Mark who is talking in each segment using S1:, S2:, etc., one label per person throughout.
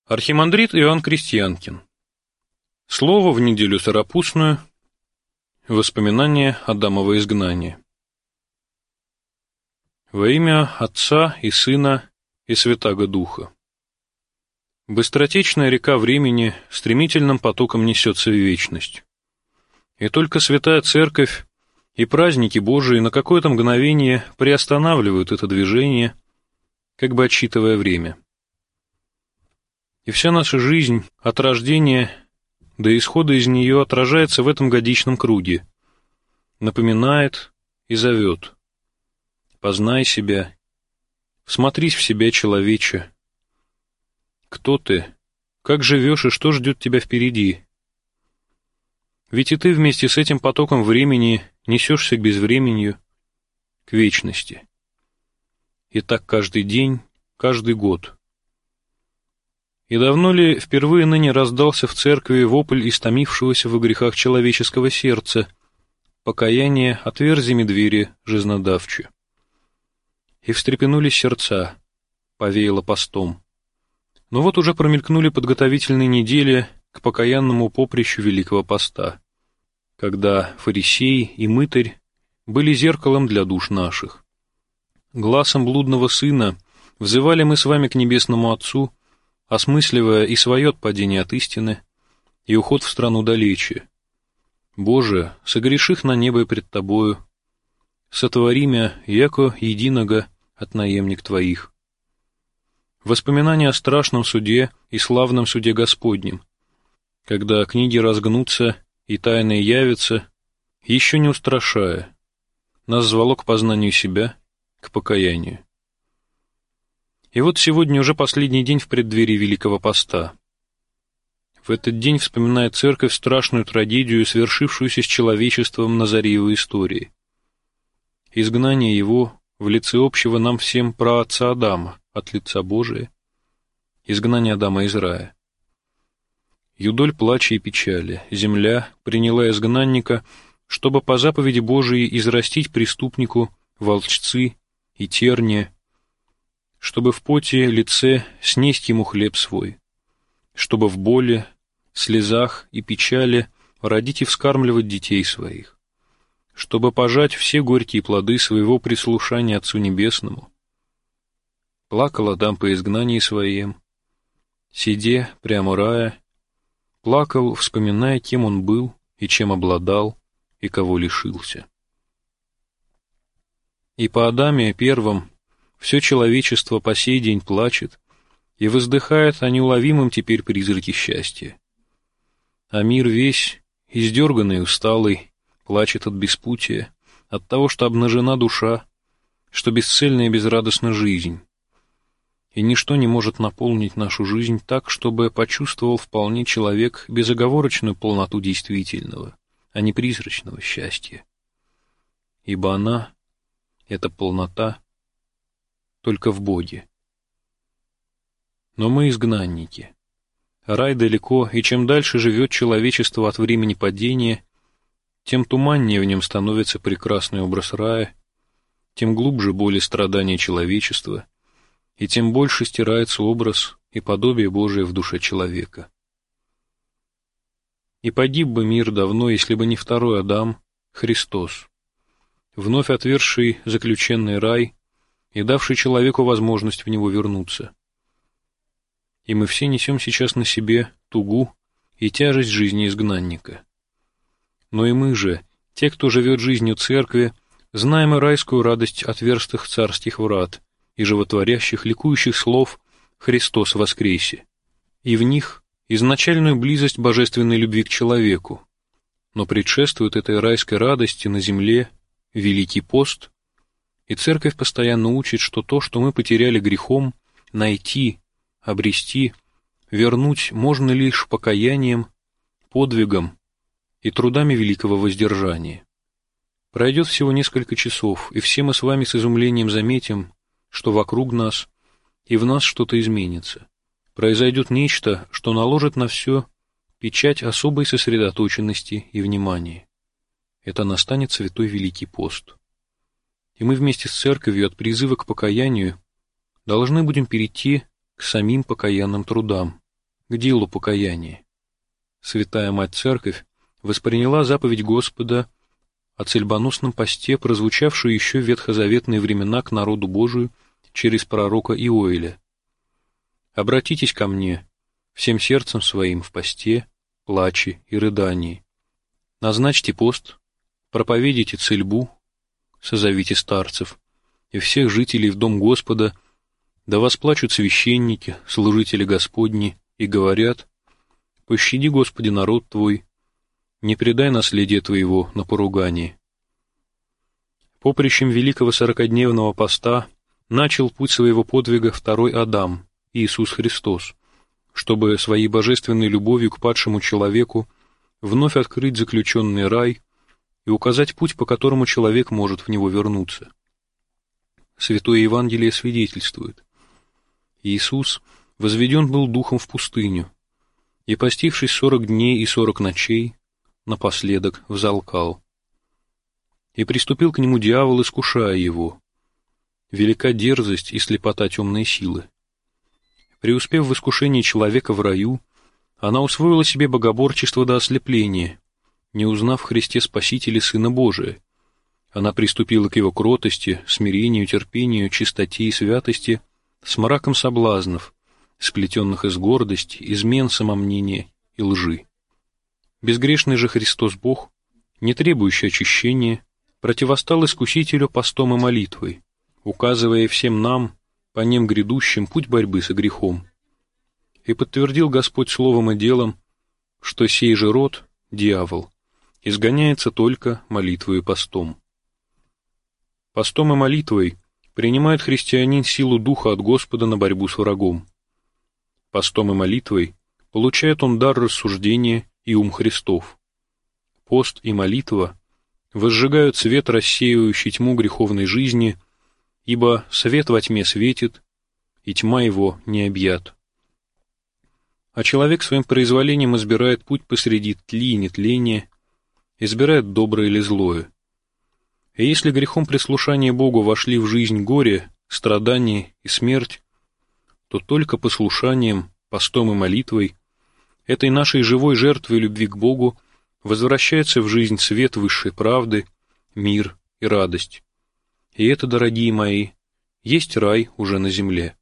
S1: Архимандрит Иоанн Крестьянкин. Слово в неделю сыропустную. Воспоминания Адамова изгнания. Во имя Отца и Сына и Святаго Духа. Быстротечная река времени стремительным потоком несется в вечность. И только Святая Церковь и праздники Божии на какое-то мгновение приостанавливают это движение, как бы отсчитывая время. И вся наша жизнь от рождения до исхода из нее отражается в этом годичном круге, напоминает и зовет. Познай себя, всмотрись в себя, человече. Кто ты? Как живешь и что ждет тебя впереди? Ведь и ты вместе с этим потоком времени несешься к безвременью, к вечности. И так каждый день, каждый год. И давно ли впервые ныне раздался в церкви вопль истомившегося во грехах человеческого сердца, покаяние отверзими двери жизнодавче? И встрепенулись сердца, повеяло постом. Но вот уже промелькнули подготовительные недели к покаянному поприщу Великого Поста, когда фарисей и мытарь были зеркалом для душ наших. Гласом блудного сына взывали мы с вами к Небесному Отцу, осмысливая и свое отпадение от истины, и уход в страну далече. Боже, согреших на небо пред Тобою, сотвори мя, яко единого от наемник Твоих. Воспоминания о страшном суде и славном суде Господнем, когда книги разгнутся и тайны явятся, еще не устрашая, нас звало к познанию себя, к покаянию. И вот сегодня уже последний день в преддверии Великого Поста. В этот день вспоминает Церковь страшную трагедию, свершившуюся с человечеством на заре его истории. Изгнание его в лице общего нам всем праотца Адама от лица Божия, изгнание Адама из рая. Юдоль плача и печали, земля приняла изгнанника, чтобы по заповеди Божией израстить преступнику волчцы и терния, чтобы в поте лице снесть ему хлеб свой, чтобы в боли, слезах и печали родить и вскармливать детей своих, чтобы пожать все горькие плоды своего прислушания Отцу Небесному. Плакал Адам по изгнании своем, сидя прямо рая, плакал, вспоминая, кем он был и чем обладал, и кого лишился. И по Адаме первом все человечество по сей день плачет и воздыхает о неуловимом теперь призраке счастья. А мир весь, издерганный и усталый, плачет от беспутия, от того, что обнажена душа, что бесцельна и безрадостна жизнь. И ничто не может наполнить нашу жизнь так, чтобы почувствовал вполне человек безоговорочную полноту действительного, а не призрачного счастья. Ибо она, эта полнота, только в Боге. Но мы изгнанники. Рай далеко, и чем дальше живет человечество от времени падения, тем туманнее в нем становится прекрасный образ рая, тем глубже боль и страдания человечества, и тем больше стирается образ и подобие Божие в душе человека. И погиб бы мир давно, если бы не второй Адам, Христос, вновь отверзший заключенный рай и давший человеку возможность в него вернуться. И мы все несем сейчас на себе тугу и тяжесть жизни изгнанника. Но и мы же, те, кто живет жизнью Церкви, знаем и райскую радость отверстых царских врат и животворящих, ликующих слов «Христос воскресе», и в них изначальную близость божественной любви к человеку. Но предшествует этой райской радости на земле Великий пост, и Церковь постоянно учит, что то, что мы потеряли грехом, найти, обрести, вернуть можно лишь покаянием, подвигом и трудами великого воздержания. Пройдет всего несколько часов, и все мы с вами с изумлением заметим, что вокруг нас и в нас что-то изменится. Произойдет нечто, что наложит на все печать особой сосредоточенности и внимания. Это настанет Святой Великий пост. И мы вместе с Церковью от призыва к покаянию должны будем перейти к самим покаянным трудам, к делу покаяния. Святая Мать Церковь восприняла заповедь Господа о цельбоносном посте, прозвучавшую еще в ветхозаветные времена к народу Божию через пророка Иоэля. «Обратитесь ко мне всем сердцем своим в посте, плаче и рыдании. Назначьте пост, проповедите цельбу, созовите старцев и всех жителей в дом Господа, да восплачут священники, служители Господни, и говорят: пощади, Господи, народ Твой, не предай наследие Твоего на поругание». Поприщем великого сорокодневного поста начал путь своего подвига второй Адам, Иисус Христос, чтобы своей божественной любовью к падшему человеку вновь открыть заключенный рай и указать путь, по которому человек может в него вернуться. Святое Евангелие свидетельствует: Иисус возведен был духом в пустыню, и, постившись 40 дней и 40 ночей, напоследок взалкал. И приступил к нему дьявол, искушая его. Велика дерзость и слепота темной силы. Преуспев в искушении человека в раю, она усвоила себе богоборчество до ослепления, не узнав в Христе Спасителя Сына Божия. Она приступила к его кротости, смирению, терпению, чистоте и святости с мраком соблазнов, сплетенных из гордости, измен, самомнения и лжи. Безгрешный же Христос Бог, не требующий очищения, противостал искусителю постом и молитвой, указывая всем нам, по ним грядущим, путь борьбы со грехом. И подтвердил Господь словом и делом, что сей же род, дьявол, изгоняется только молитвой и постом. Постом и молитвой принимает христианин силу Духа от Господа на борьбу с врагом. Постом и молитвой получает он дар рассуждения и ум Христов. Пост и молитва возжигают свет, рассеивающий тьму греховной жизни, ибо свет во тьме светит, и тьма его не объят. А человек своим произволением избирает путь посреди тли и нетления, избирает доброе или злое. И если грехом прислушания Богу вошли в жизнь горе, страдание и смерть, то только послушанием, постом и молитвой, этой нашей живой жертвой любви к Богу, возвращается в жизнь свет высшей правды, мир и радость. И это, дорогие мои, есть рай уже на земле.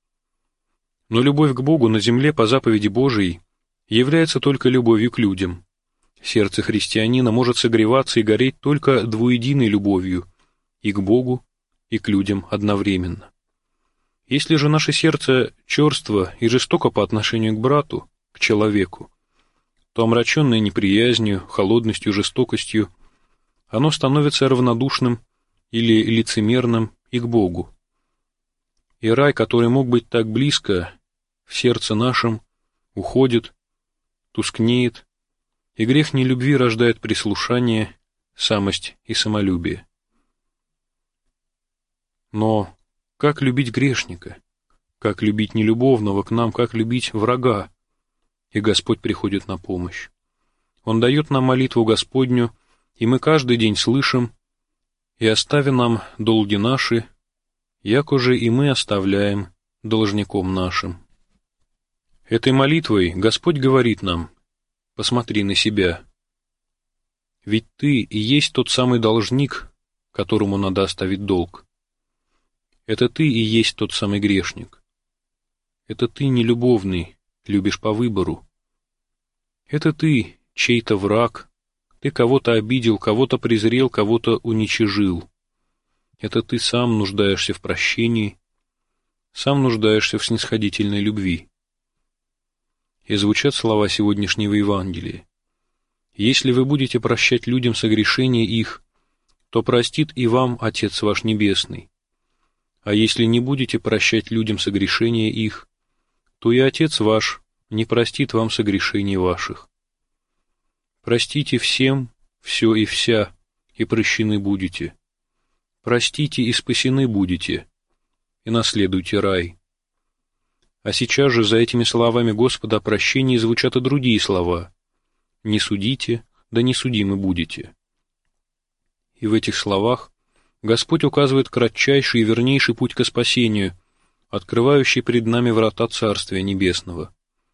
S1: Но любовь к Богу на земле по заповеди Божией является только любовью к людям. Сердце христианина может согреваться и гореть только двуединой любовью и к Богу, и к людям одновременно. Если же наше сердце черство и жестоко по отношению к брату, к человеку, то, омраченное неприязнью, холодностью, жестокостью, оно становится равнодушным или лицемерным и к Богу. И рай, который мог быть так близко в сердце нашем, уходит, тускнеет, и грех нелюбви рождает прислушание, самость и самолюбие. Но как любить грешника? Как любить нелюбовного к нам, как любить врага? И Господь приходит на помощь. Он дает нам молитву Господню, и мы каждый день слышим: «И остави нам долги наши, яко же и мы оставляем должником нашим». Этой молитвой Господь говорит нам: посмотри на себя. Ведь ты и есть тот самый должник, которому надо оставить долг. Это ты и есть тот самый грешник. Это ты нелюбовный, любишь по выбору. Это ты чей-то враг, ты кого-то обидел, кого-то презрел, кого-то уничижил. Это ты сам нуждаешься в прощении, сам нуждаешься в снисходительной любви. И звучат слова сегодняшнего Евангелия: «Если вы будете прощать людям согрешения их, то простит и вам Отец ваш Небесный. А если не будете прощать людям согрешения их, то и Отец ваш не простит вам согрешений ваших. Простите всем все и вся, и прощены будете. Простите, и спасены будете, и наследуйте рай». А сейчас же за этими словами Господа о прощении звучат и другие слова: «Не судите, да не судимы будете». И в этих словах Господь указывает кратчайший и вернейший путь ко спасению, открывающий пред нами врата Царствия Небесного.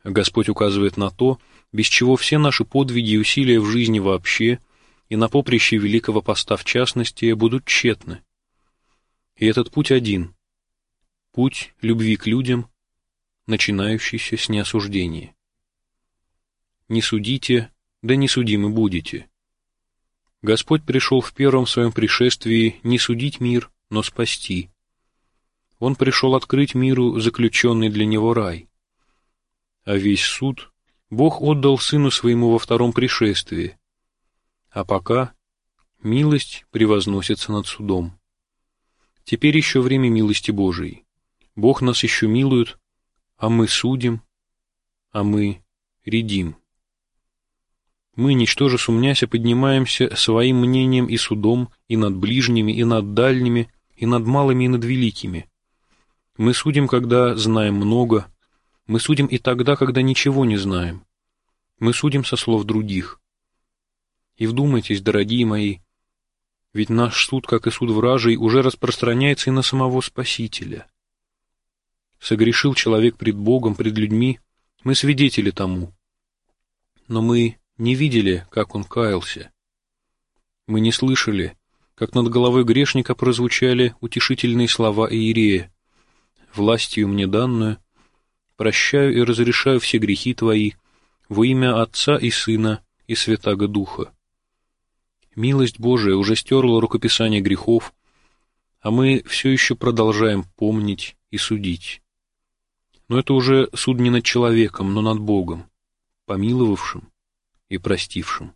S1: Господь указывает на то, без чего все наши подвиги и усилия в жизни вообще и на поприще Великого Поста в частности будут тщетны. И этот путь один – путь любви к людям, начинающийся с неосуждения. «Не судите, да не судимы будете». Господь пришел в первом своем пришествии не судить мир, но спасти. Он пришел открыть миру заключенный для него рай. А весь суд Бог отдал Сыну Своему во втором пришествии, а пока милость превозносится над судом. Теперь еще время милости Божией. Бог нас еще милует, а мы судим, а мы рядим. Мы, ничтоже сумняся, поднимаемся своим мнением и судом и над ближними, и над дальними, и над малыми, и над великими. Мы судим, когда знаем много, мы судим и тогда, когда ничего не знаем. Мы судим со слов других. И вдумайтесь, дорогие мои, ведь наш суд, как и суд вражий, уже распространяется и на самого Спасителя. Согрешил человек пред Богом, пред людьми, мы свидетели тому. Но мы не видели, как он каялся. Мы не слышали, как над головой грешника прозвучали утешительные слова Иерея: «Властью мне данную, прощаю и разрешаю все грехи твои во имя Отца и Сына и Святаго Духа». Милость Божия уже стерла рукописание грехов, а мы все еще продолжаем помнить и судить. Но это уже суд не над человеком, но над Богом, помиловавшим и простившим.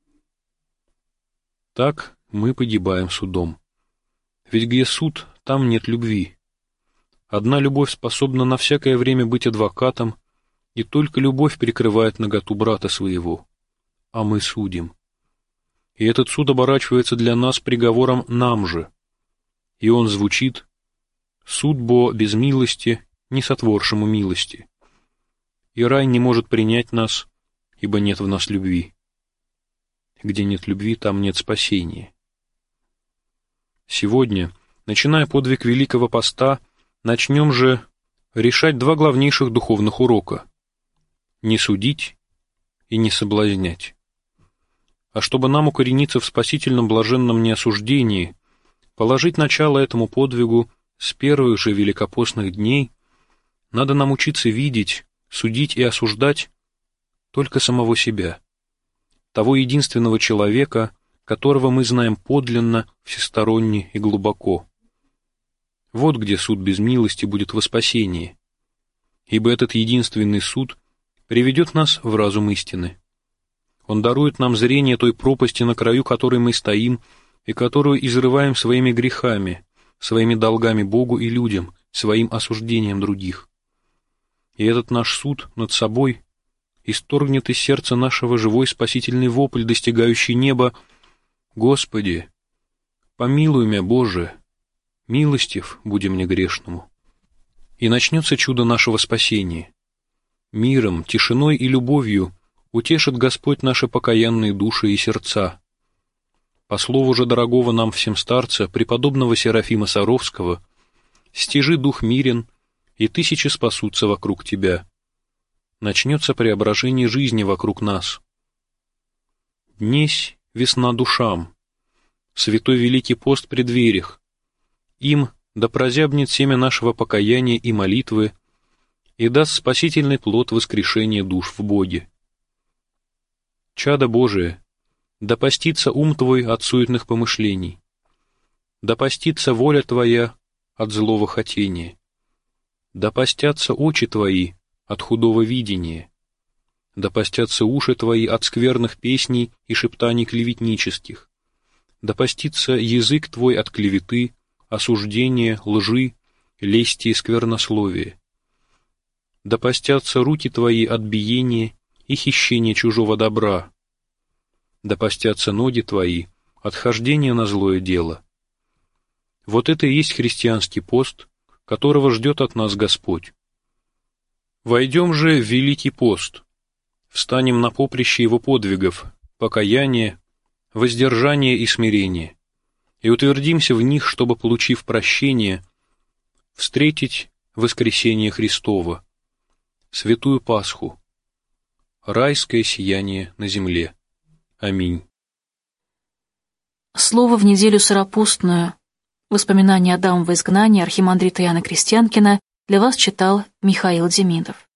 S1: Так мы погибаем судом. Ведь где суд, там нет любви. Одна любовь способна на всякое время быть адвокатом, и только любовь перекрывает наготу брата своего. А мы судим. И этот суд оборачивается для нас приговором нам же. И он звучит: «Суд бо без милости, не сотворшему милости». И рай не может принять нас, ибо нет в нас любви. Где нет любви, там нет спасения. Сегодня, начиная подвиг Великого Поста, начнем же решать два главнейших духовных урока: не судить и не соблазнять. А чтобы нам укорениться в спасительном блаженном неосуждении, положить начало этому подвигу с первых же великопостных дней, надо нам учиться видеть, судить и осуждать только самого себя, того единственного человека, которого мы знаем подлинно, всесторонне и глубоко. Вот где суд без милости будет во спасении, ибо этот единственный суд приведет нас в разум истины. Он дарует нам зрение той пропасти, на краю которой мы стоим, и которую изрываем своими грехами, своими долгами Богу и людям, своим осуждением других. И этот наш суд над собой исторгнет из сердца нашего живой спасительный вопль, достигающий неба: «Господи, помилуй меня, Боже, милостив буди мне грешному». И начнется чудо нашего спасения. Миром, тишиной и любовью утешит Господь наши покаянные души и сердца. По слову же дорогого нам всем старца, преподобного Серафима Саровского: «Стяжи дух мирен, и тысячи спасутся вокруг тебя». Начнется преображение жизни вокруг нас. Днесь весна душам, святой Великий Пост при дверях. Им да прозябнет семя нашего покаяния и молитвы, и даст спасительный плод воскрешения душ в Боге. Чадо Божие, да постится ум твой от суетных помышлений, да постится воля твоя от злого хотения, да постятся очи твои от худого видения, да постятся уши твои от скверных песней и шептаний клеветнических, да постится язык твой от клеветы, осуждения, лжи, лести и сквернословия, да постятся руки твои от биения и хищения чужого добра, да постятся ноги твои от хождения на злое дело. Вот это и есть христианский пост, которого ждет от нас Господь. Войдем же в Великий пост, встанем на поприще его подвигов, покаяния, воздержания и смирения, и утвердимся в них, чтобы, получив прощение, встретить воскресение Христово, святую Пасху, райское сияние на земле. Аминь.
S2: Слово в неделю сыропустную. Воспоминания Адамова изгнания архимандрита Иоанна Крестьянкина для вас читал Михаил Демидов.